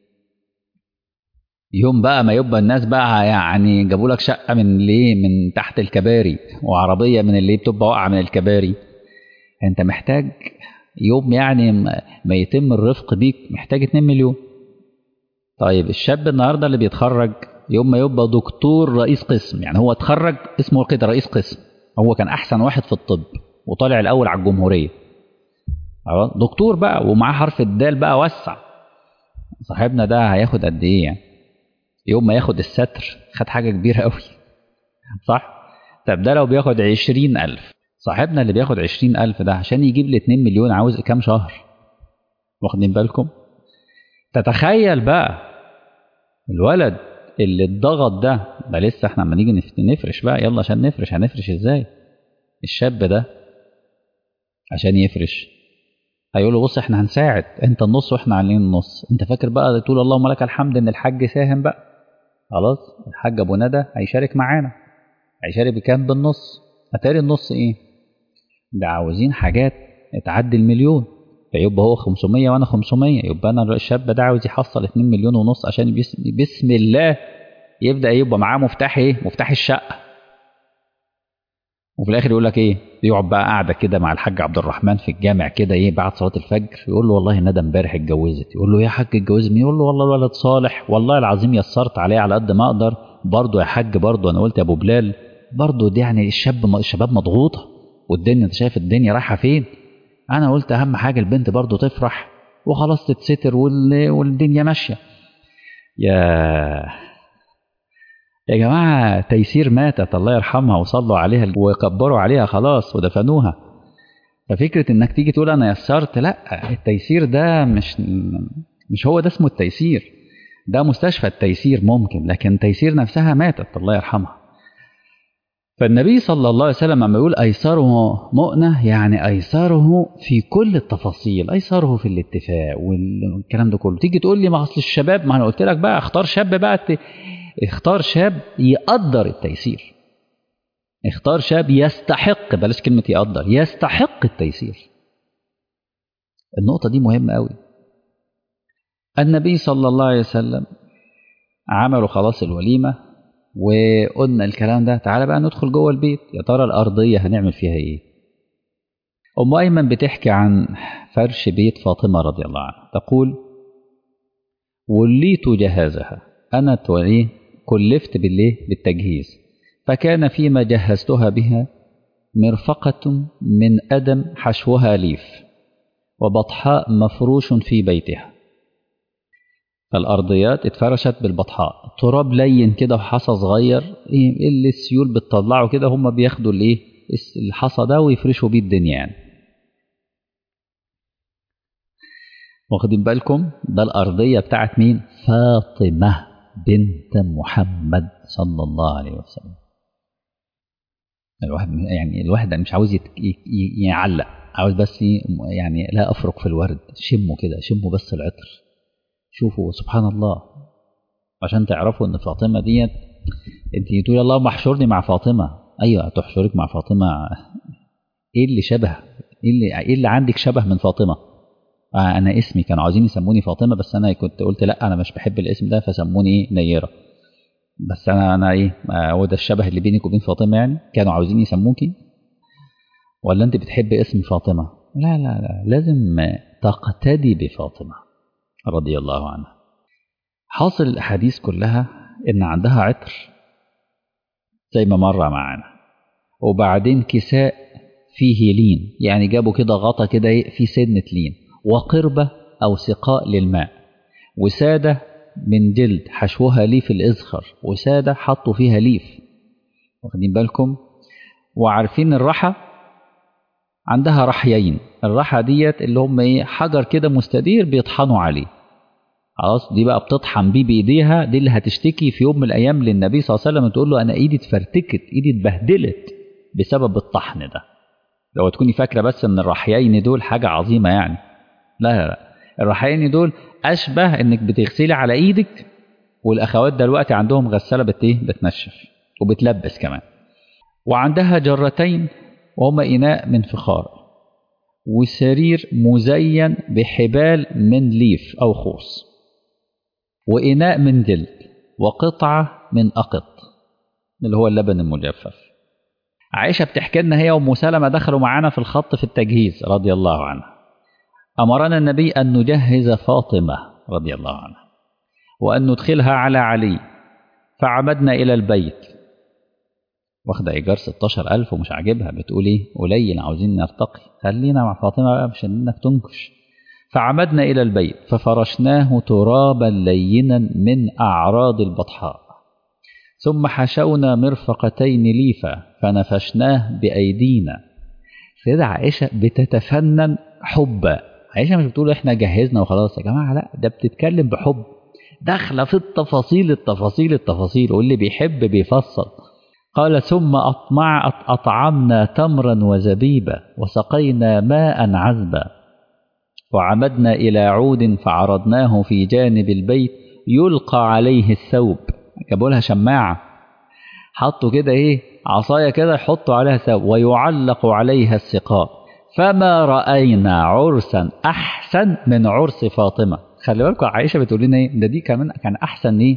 يوم بقى ما يبقى الناس بقى يعني جابوا لك شقه من ليه من تحت الكباري وعربيه من اللي بتبقى واقعه من الكباري، انت محتاج يوم يعني ما يتم الرفق بيك محتاج 2 مليون. طيب الشاب النهارده اللي بيتخرج يوم ما يبقى دكتور رئيس قسم، يعني هو اتخرج اسمه كده رئيس قسم، هو كان احسن واحد في الطب وطالع الاول على الجمهوريه، دكتور بقى ومعاه حرف الدال بقى وسع، صاحبنا ده هياخد قد ايه يعني؟ يوم ما ياخد الستر خد حاجة كبيرة قوي، صح؟ طب ده لو بياخد 20,000، صاحبنا اللي بياخد 20,000 ده عشان يجيب لي 2 مليون عاوز كام شهر؟ واخدين بالكم؟ تتخيل بقى الولد اللي اتضغط ده لسه احنا لما نيجي نفرش بقى يلا عشان نفرش، هنفرش ازاي؟ الشاب ده عشان يفرش هيقول له بص احنا هنساعد، انت النص واحنا عاملين النص. انت فاكر بقى تقول اللهم لك الحمد ان الحاج ساهم بقى؟ خلاص الحاج ابو ندى هيشارك معانا، هيشارك بكام؟ بالنص. اتاري النص ايه؟ ده عاوزين حاجات تعدي المليون، فيبقى هو 500 وانا 500، يبقى انا الشاب ده عاوز يحصل 2 مليون ونص عشان بسم الله يبدا يبقى معاه مفتاح ايه؟ مفتاح الشقه. وفي الاخر يقول لك ايه؟ يقعد بقى قاعده كده مع الحاج عبد الرحمن في الجامع كده ايه بعد صلاه الفجر، يقول له والله ندى امبارح اتجوزت. يقول له يا حاج اتجوزت مين؟ يقول له والله الولد صالح، والله العظيم يسرت عليه على قد ما اقدر، برضه يا حاج برضه انا قلت يا ابو بلال برضه دي يعني الشباب مضغوطه والدنيا انت شايف الدنيا رايحه فين، انا قلت اهم حاجه البنت برضه تفرح وخلاص تتستر والدنيا ماشيه. يا يا جماعة تيسير ماتت الله يرحمها وصلوا عليها وكبروا عليها خلاص ودفنوها. ففكرة انك تيجي تقول انا يسرت، لا التيسير ده مش هو ده اسمه التيسير، ده مستشفى التيسير ممكن، لكن تيسير نفسها ماتت الله يرحمها. فالنبي صلى الله عليه وسلم لما يقول ايسره مؤنة يعني ايسره في كل التفاصيل، ايسره في الاتفاق والكلام ده كله. تيجي تقول لي ما اصل الشباب، ما انا قلت لك بقى اختار شاب بقى اختار شاب يقدر التيسير، اختار شاب يستحق، بلاش كلمة يقدر، يستحق التيسير. النقطة دي مهمة قوي. النبي صلى الله عليه وسلم عملوا خلاص الوليمة وقلنا الكلام ده، تعالى بقى ندخل جوه البيت، يا ترى الأرضية هنعمل فيها ايه؟ أم أيمن بتحكي عن فرش بيت فاطمة رضي الله عنها، تقول وليت جهازها، أنا كلفت بالتجهيز، فكان فيما جهزتها بها مرفقة من أدم حشوها ليف وبطحاء مفروش في بيتها. فالأرضيات اتفرشت بالبطحاء، تراب لين كده وحصى صغير، ايه اللي السيول بتطلعه كده، هم بياخدوا الايه الحصى ده ويفرشوا بيه الدنيا يعني. واخدين بالكم؟ ده الأرضية بتاعت مين؟ فاطمة بنت محمد صلى الله عليه وسلم. الواحد مش عاوز يعلق، عاوز بس يعني لا أفرق في الورد، شموا كده، شموا بس العطر، شوفوا سبحان الله، عشان تعرفوا ان فاطمة ديت. انت تقول اللهم احشرني مع فاطمة، ايوه تحشرك مع فاطمة. ايه اللي شبه، ايه اللي عندك شبه من فاطمة؟ انا اسمي كانوا عاوزين يسموني فاطمة، بس انا كنت قلت لا انا مش بحب الاسم ده فسموني ايه نيرة، بس انا ايه هو ده الشبه اللي بينك وبين فاطمة يعني؟ كانوا عاوزين يسموكي ولا انت بتحب اسم فاطمة؟ لا لا لا، لازم تقتدي بفاطمة رضي الله عنها. حاصل الأحاديث كلها إن عندها عطر زي ما مر معانا. وبعدين كساء فيه لين، يعني جابوا كده غطا كده في سنة لين، وقربة أو سقاء للماء، وسادة من جلد حشوها ليف الإزخر، وسادة حطوا فيها ليف. واخدين بالكم؟ وعارفين الرحى عندها رحيين، الرحى ديت اللي هم ايه، حجر كده مستدير بيطحنوا عليه. خلاص دي بقى بتطحن بيه بايديها، دي اللي هتشتكي في يوم من الايام للنبي صلى الله عليه وسلم، تقول له انا ايدي اتفرتكت، ايدي اتبهدلت بسبب الطحن ده. لو تكوني فاكره بس ان الرحيين دول حاجه عظيمه يعني، لا لا لا، الرحيين دول اشبه انك بتغسلي على ايدك، والاخوات دلوقتي عندهم غساله بتنشف وبتلبس كمان. وعندها جرتين وهما اناء من فخار، وسرير مزين بحبال من ليف او خوص، وإناء من جلد، وقطعة من أقط اللي هو اللبن المجفف. عائشة بتحكي لنا هي وأم سلمة دخلوا معانا في الخط في التجهيز رضي الله عنها. أمرنا النبي أن نجهز فاطمة رضي الله عنها وأن ندخلها على علي، فعمدنا إلى البيت. واخدة إيجار 16,000 ومش عاجبها، بتقول إيه قليل، عاوزين نرتقي، خلينا مع فاطمة بقى مش إنك تنكش. فعمدنا إلى البيت ففرشناه ترابا لينا من أعراض البطحاء، ثم حشونا مرفقتين ليفا فنفشناه بأيدينا. سيدة عائشة بتتفنن حبا. عائشة مش بتقول إحنا جهزنا وخلاص يا جماعة، لا، ده بتتكلم بحب، داخلة في التفاصيل التفاصيل التفاصيل، واللي بيحب بيفصل. قال ثم أطعمنا تمرا وزبيبا وسقينا ماء عذبا، وعمدنا إلى عود فعرضناه في جانب البيت يلقى عليه الثوب. جابوا لها شماعة، حطوا كده إيه عصاية كده يحطوا عليها ثوب، ويعلق عليها السقاء. فما رأينا عرسا أحسن من عرس فاطمة. خلي بالكم عائشة بتقول لنا إيه، ده دي كمان كان أحسن إيه،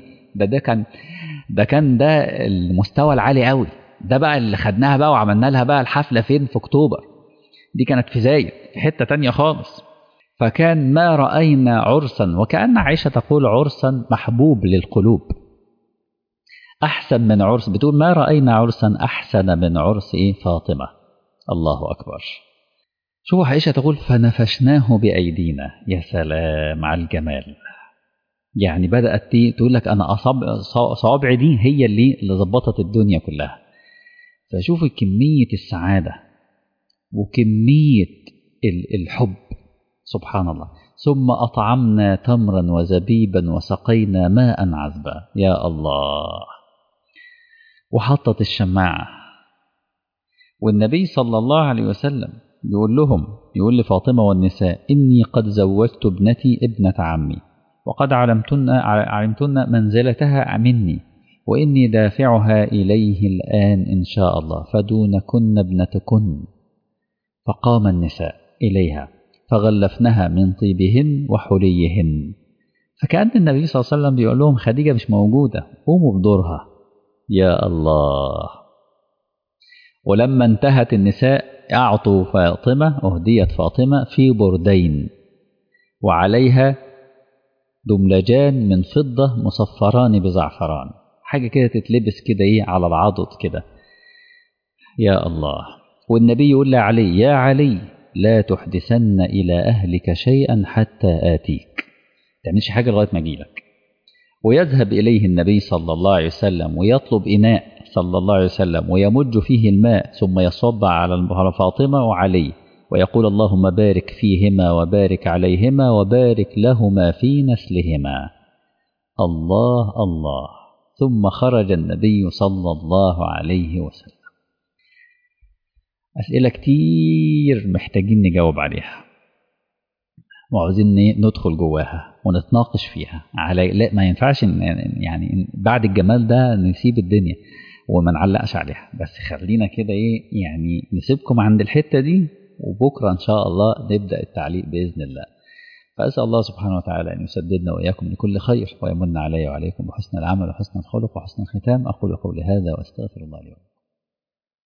ده المستوى العالي قوي، ده بقى اللي خدناها بقى وعملنا لها بقى الحفلة فين، في أكتوبر. دي كانت في زايد في حتة تانية خالص. فكان ما رأينا عرسا، وكأن عائشة تقول عرسا محبوب للقلوب، أحسن من عرس، بتقول ما رأينا عرسا أحسن من عرس إيه فاطمة. الله أكبر. شوفوا عائشة تقول فنفشناه بأيدينا. يا سلام على الجمال. يعني بدأت تقول لك أنا صوابعي دي هي اللي ظبطت الدنيا كلها. فشوفوا كمية السعادة وكمية الحب، سبحان الله. ثم أطعمنا تمرا وزبيبا وسقينا ماء عذبا. يا الله. وحطت الشماعة، والنبي صلى الله عليه وسلم يقول لفاطمة والنساء إني قد زوجت ابنتي ابنة عمي، وقد علمتن منزلتها مني، وإني دافعها إليه الآن إن شاء الله، فدونكن ابنتكن. فقام النساء إليها فغلفنها من طيبهن وحليهن. فكأن النبي صلى الله عليه وسلم بيقول لهم خديجة مش موجودة، قوموا بدورها. يا الله. ولما انتهت النساء أعطوا فاطمة، أهديت فاطمة في بردين وعليها دملجان من فضة مصفران بزعفران، حاجة كده تتلبس كده إيه على العضد كده. يا الله. والنبي يقول لعلي يا علي لا تحدثن إلى أهلك شيئا حتى آتيك، تعملش حاجة لغاية ما أجيلك. ويذهب إليه النبي صلى الله عليه وسلم ويطلب إناء صلى الله عليه وسلم ويمج فيه الماء، ثم يصب على فاطمة وعلي ويقول اللهم بارك فيهما وبارك عليهما وبارك لهما في نسلهما. الله الله. ثم خرج النبي صلى الله عليه وسلم. أسئلة كتير محتاجين نجاوب عليها، وعاوزين ندخل جواها ونتناقش فيها. لا، ما ينفعش يعني بعد الجمال ده نسيب الدنيا وما نعلقش عليها، بس خلينا كده ايه يعني نسيبكم عند الحتة دي، وبكرة ان شاء الله نبدأ التعليق بإذن الله. فأسأل الله سبحانه وتعالى أن يسددنا وإياكم لكل خير، ويمن علي وعليكم بحسن العمل وحسن الخلق وحسن الختام. أقول قولي هذا وأستغفر الله لي ولكم.